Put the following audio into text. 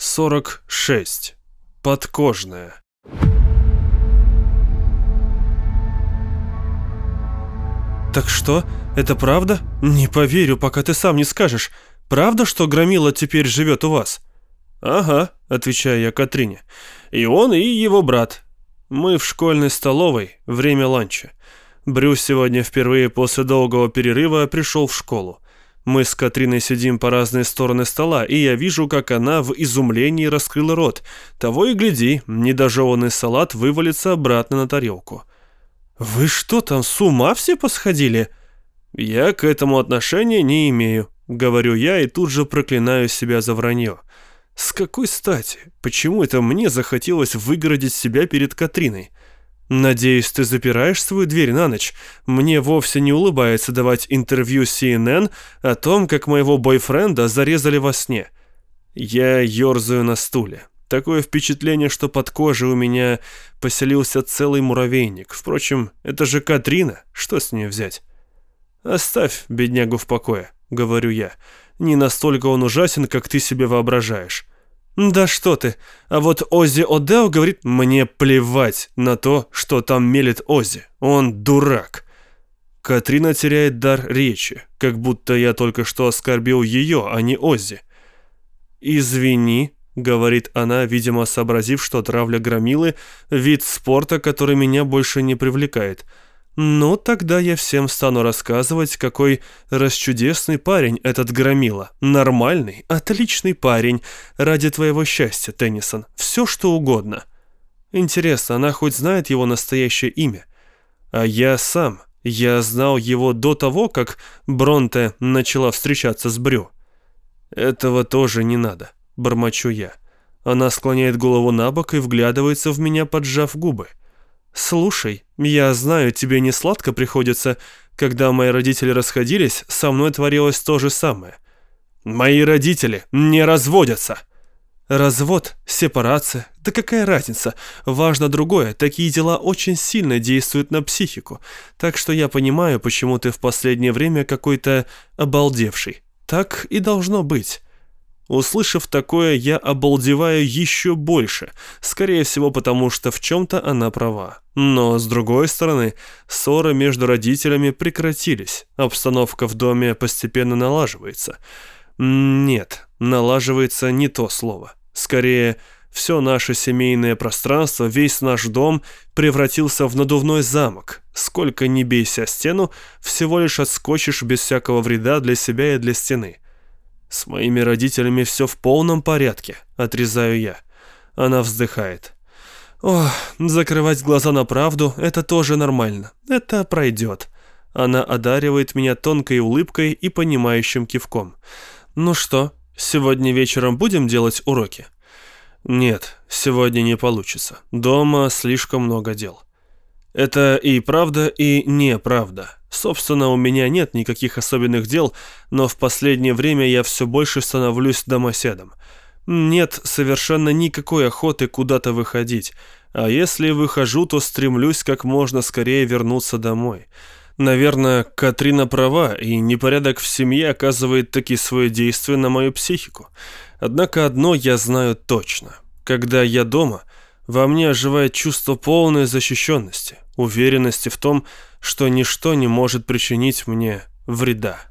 46. Подкожная. «Так что, это правда? Не поверю, пока ты сам не скажешь. Правда, что Громила теперь живет у вас?» «Ага», — отвечаю я Катрине. «И он, и его брат. Мы в школьной столовой, время ланча. Брюс сегодня впервые после долгого перерыва пришел в школу. Мы с Катриной сидим по разные стороны стола, и я вижу, как она в изумлении раскрыла рот. Того и гляди, недожеванный салат вывалится обратно на тарелку. «Вы что там, с ума все посходили?» «Я к этому отношения не имею», — говорю я и тут же проклинаю себя за вранье. «С какой стати? Почему это мне захотелось выгородить себя перед Катриной? Надеюсь, ты запираешь свою дверь на ночь? Мне вовсе не улыбается давать интервью CNN о том, как моего бойфренда зарезали во сне». Я ерзаю на стуле. Такое впечатление, что под кожей у меня поселился целый муравейник. Впрочем, это же Катрина, что с нее взять? «Оставь беднягу в покое», — говорю я. «Не настолько он ужасен, как ты себе воображаешь». «Да что ты, а вот Оззи Одео говорит, мне плевать на то, что там мелет Оззи, он дурак». Катрина теряет дар речи, как будто я только что оскорбил ее, а не Оззи. «Извини», — говорит она, видимо, сообразив, что травля Громилы — вид спорта, который меня больше не привлекает. «Ну, тогда я всем стану рассказывать, какой расчудесный парень этот Громила. Нормальный, отличный парень. Ради твоего счастья, Теннисон. Все, что угодно». Интересно, она хоть знает его настоящее имя? А я знал его до того, как Бронте начала встречаться с Брю. «Этого тоже не надо», — бормочу я. Она склоняет голову на бок и вглядывается в меня, поджав губы. «Слушай, я знаю, тебе не сладко приходится. Когда мои родители расходились, со мной творилось то же самое». «Мои родители не разводятся». «Развод, сепарация, да какая разница? Важно другое, такие дела очень сильно действуют на психику. Так что я понимаю, почему ты в последнее время какой-то обалдевший. Так и должно быть». Услышав такое, я обалдеваю еще больше, скорее всего потому, что в чем-то она права. Но, с другой стороны, ссоры между родителями прекратились, обстановка в доме постепенно налаживается. Нет, налаживается не то слово. Скорее, все наше семейное пространство, весь наш дом превратился в надувной замок. Сколько ни бейся о стену, всего лишь отскочишь без всякого вреда для себя и для стены. «С моими родителями все в полном порядке», — отрезаю я. Она вздыхает. «Ох, закрывать глаза на правду — это тоже нормально. Это пройдет». Она одаривает меня тонкой улыбкой и понимающим кивком. «Ну что, сегодня вечером будем делать уроки?» «Нет, сегодня не получится. Дома слишком много дел». Это и правда, и неправда. Собственно, у меня нет никаких особенных дел, но в последнее время я все больше становлюсь домоседом. Нет совершенно никакой охоты куда-то выходить, а если выхожу, то стремлюсь как можно скорее вернуться домой. Наверное, Катрина права, и непорядок в семье оказывает таки свое действие на мою психику. Однако одно я знаю точно. Когда я дома, во мне оживает чувство полной защищенности, уверенности в том, что ничто не может причинить мне вреда.